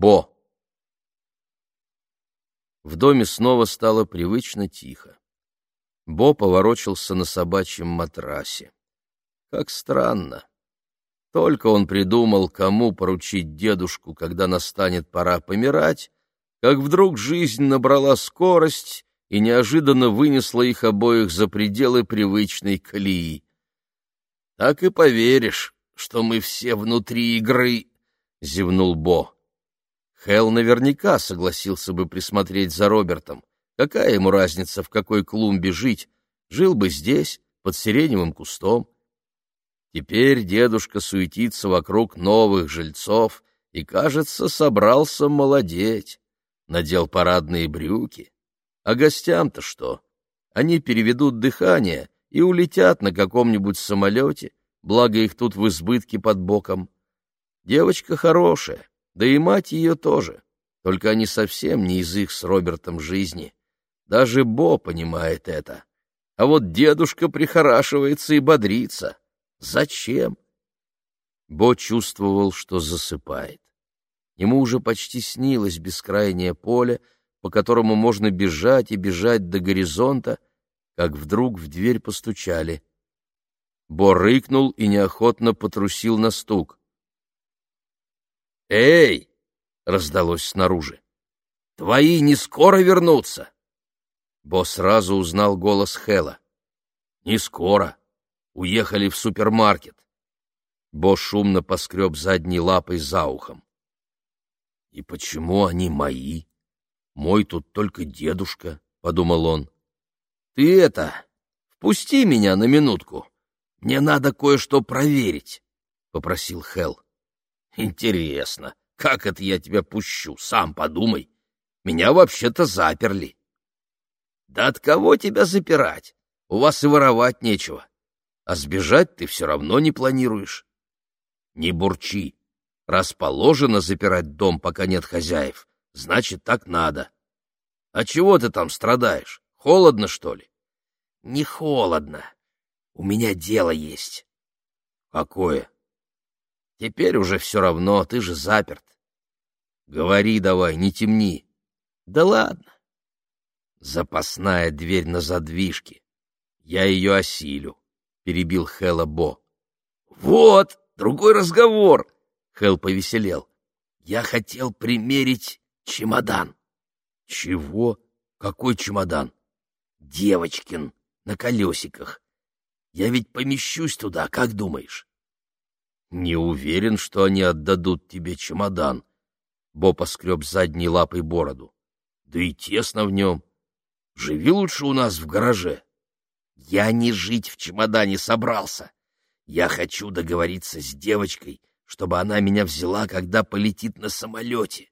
Бо. В доме снова стало привычно тихо. Бо поворочился на собачьем матрасе. Как странно. Только он придумал, кому поручить дедушку, когда настанет пора помирать, как вдруг жизнь набрала скорость и неожиданно вынесла их обоих за пределы привычной колеи. «Так и поверишь, что мы все внутри игры», — зевнул Бо. Хэл наверняка согласился бы присмотреть за Робертом. Какая ему разница, в какой клумбе жить? Жил бы здесь, под сиреневым кустом. Теперь дедушка суетится вокруг новых жильцов и, кажется, собрался молодеть. Надел парадные брюки. А гостям-то что? Они переведут дыхание и улетят на каком-нибудь самолете, благо их тут в избытке под боком. Девочка хорошая, да и мать ее тоже, только они совсем не из их с Робертом жизни. Даже Бо понимает это. А вот дедушка прихорашивается и бодрится. Зачем? Бо чувствовал, что засыпает. Ему уже почти снилось бескрайнее поле, по которому можно бежать и бежать до горизонта, как вдруг в дверь постучали. Бо рыкнул и неохотно потрусил на стук. «Эй!» — раздалось снаружи. «Твои не скоро вернутся?» Бо сразу узнал голос Хэла. «Не скоро. Уехали в супермаркет». Бо шумно поскреб задней лапой за ухом. «И почему они мои? Мой тут только дедушка», — подумал он. «Ты впусти меня на минутку. Мне надо кое-что проверить», — попросил Хэл. «Интересно, как это я тебя пущу? Сам подумай. Меня вообще-то заперли». «Да от кого тебя запирать? У вас и воровать нечего. А сбежать ты все равно не планируешь». «Не бурчи. Раз положено запирать дом, пока нет хозяев, значит, так надо. А чего ты там страдаешь? Холодно, что ли?» «Не холодно. У меня дело есть». «Какое?» «Теперь уже все равно, ты же заперт». «Говори давай, не темни». «Да ладно». «Запасная дверь на задвижке. Я ее осилю», — перебил Хэла Бо. «Вот, другой разговор», — Хэл повеселел. «Я хотел примерить чемодан». «Чего? Какой чемодан?» «Девочкин, на колесиках. Я ведь помещусь туда, как думаешь?» «Не уверен, что они отдадут тебе чемодан», — Бо поскреб задней лапой бороду. «Да и тесно в нем. Живи лучше у нас в гараже». «Я не жить в чемодане собрался. Я хочу договориться с девочкой, чтобы она меня взяла, когда полетит на самолете».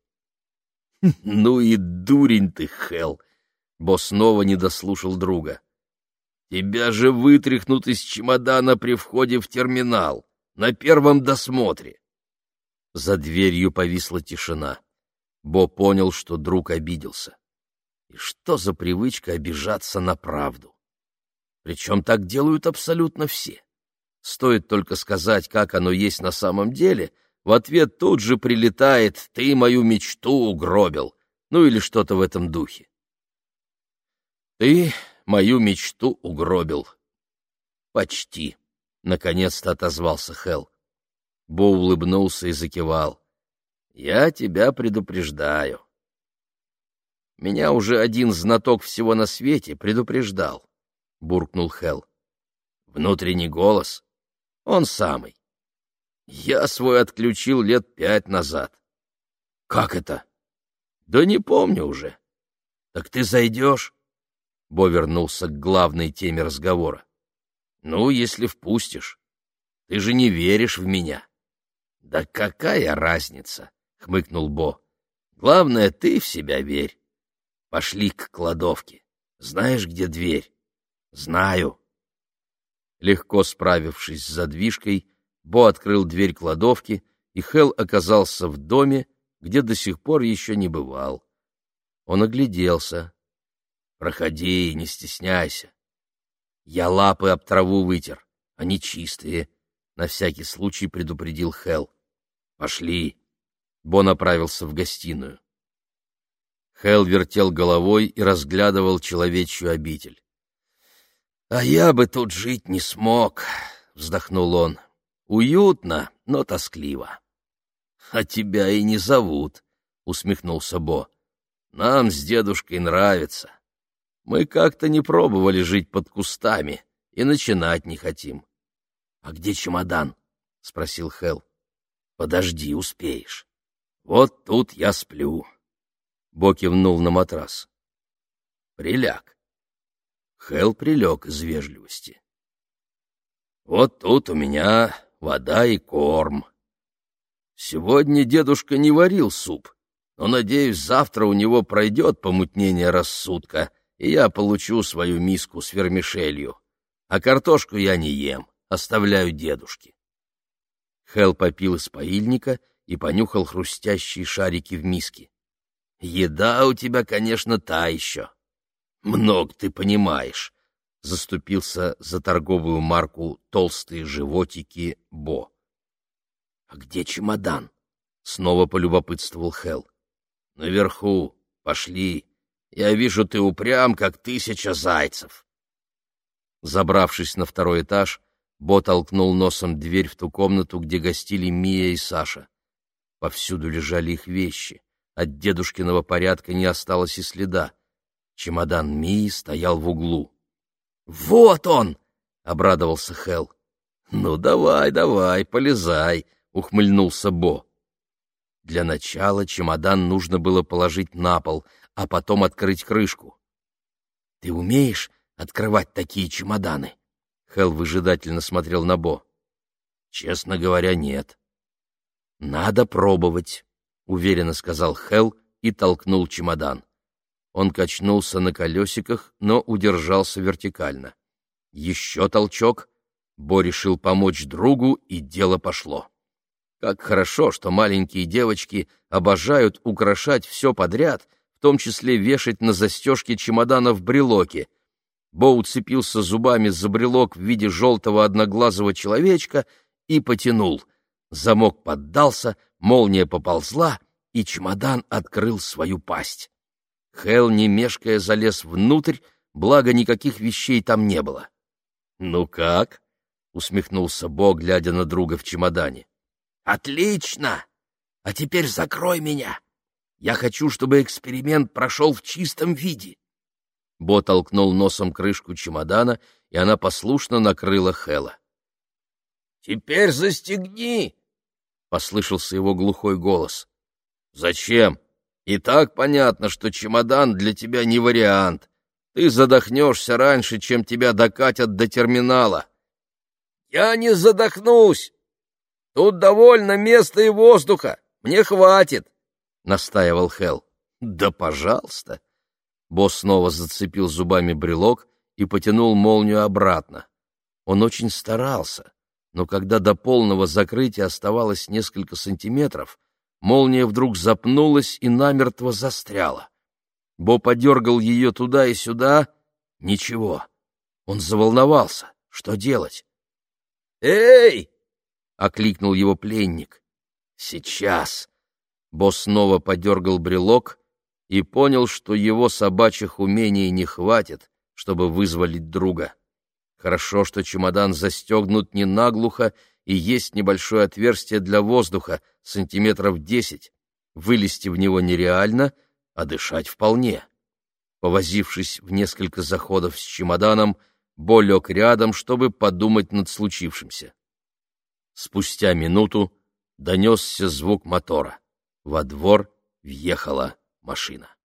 «Ну и дурень ты, Хэл!» Бо снова не дослушал друга. «Тебя же вытряхнут из чемодана при входе в терминал, на первом досмотре». За дверью повисла тишина. Бо понял, что друг обиделся. И что за привычка обижаться на правду? Причем так делают абсолютно все. Стоит только сказать, как оно есть на самом деле, в ответ тут же прилетает «ты мою мечту угробил», ну или что-то в этом духе. «Ты мою мечту угробил». «Почти», — наконец-то отозвался Хэл. Бо улыбнулся и закивал. «Я тебя предупреждаю». «Меня уже один знаток всего на свете предупреждал», — буркнул Хэл. «Внутренний голос? Он самый. Я свой отключил лет 5 назад». «Как это?» «Да не помню уже». «Так ты зайдешь?» Бо вернулся к главной теме разговора. «Ну, если впустишь. Ты же не веришь в меня». «Да какая разница?» — хмыкнул Бо. «Главное, ты в себя верь. Пошли к кладовке. Знаешь, где дверь?» «Знаю». Легко справившись с задвижкой, Бо открыл дверь кладовки, и Хэл оказался в доме, где до сих пор еще не бывал. Он огляделся. «Проходи, не стесняйся. Я лапы об траву вытер, они чистые», — на всякий случай предупредил Хэл. «Пошли». Бо направился в гостиную. Хэл вертел головой и разглядывал человечью обитель. «А я бы тут жить не смог», — вздохнул он. «Уютно, но тоскливо». «А тебя и не зовут», — усмехнулся Бо. «Нам с дедушкой нравится. Мы как-то не пробовали жить под кустами и начинать не хотим». «А где чемодан?» — спросил Хэл. «Подожди, успеешь. Вот тут я сплю». Бо кивнул на матрас. «Приляг». Хэл прилег из вежливости. «Вот тут у меня вода и корм. Сегодня дедушка не варил суп, но, надеюсь, завтра у него пройдет помутнение рассудка, и я получу свою миску с вермишелью. А картошку я не ем, оставляю дедушке». Хэл попил из поильника и понюхал хрустящие шарики в миске. «Еда у тебя, конечно, та еще. Много ты понимаешь», — заступился за торговую марку «Толстые животики» Бо. «А где чемодан?» — снова полюбопытствовал Хэл. «Наверху. Пошли. Я вижу, ты упрям, как 1000 зайцев». Забравшись на второй этаж, Бо толкнул носом дверь в ту комнату, где гостили Мия и Саша. Повсюду лежали их вещи. От дедушкиного порядка не осталось и следа. Чемодан Мии стоял в углу. «Вот он!» — обрадовался Хэл. «Ну, давай, полезай!» — ухмыльнулся Бо. Для начала чемодан нужно было положить на пол, а потом открыть крышку. «Ты умеешь открывать такие чемоданы?» Хэл выжидательно смотрел на Бо. «Честно говоря, нет». «Надо пробовать», — уверенно сказал Хэл и толкнул чемодан. Он качнулся на колесиках, но удержался вертикально. Еще толчок. Бо решил помочь другу, и дело пошло. Как хорошо, что маленькие девочки обожают украшать все подряд, в том числе вешать на застежки чемоданов брелоки. Бо уцепился зубами за брелок в виде желтого одноглазого человечка и потянул. Замок поддался, молния поползла, и чемодан открыл свою пасть. Хэл, не мешкая, залез внутрь, благо никаких вещей там не было. «Ну как?» — усмехнулся Бо, глядя на друга в чемодане. «Отлично! А теперь закрой меня! Я хочу, чтобы эксперимент прошел в чистом виде!» Бо толкнул носом крышку чемодана, и она послушно накрыла Хэла. «Теперь застегни!» — послышался его глухой голос. «Зачем? И так понятно, что чемодан для тебя не вариант. Ты задохнешься раньше, чем тебя докатят до терминала». «Я не задохнусь! Тут довольно места и воздуха, мне хватит!» — настаивал Хэл. «Да пожалуйста!» Бо снова зацепил зубами брелок и потянул молнию обратно. Он очень старался, но когда до полного закрытия оставалось несколько сантиметров, молния вдруг запнулась и намертво застряла. Бо подергал ее туда и сюда. Ничего. Он заволновался. Что делать? «Эй!» — окликнул его пленник. «Сейчас!» Бо снова подергал брелок и понял, что его собачьих умений не хватит, чтобы вызволить друга. Хорошо, что чемодан застегнут не наглухо, и есть небольшое отверстие для воздуха, сантиметров 10. Вылезти в него нереально, а дышать вполне. Повозившись в несколько заходов с чемоданом, Бо лег рядом, чтобы подумать над случившимся. Спустя минуту донесся звук мотора. Во двор въехала машина.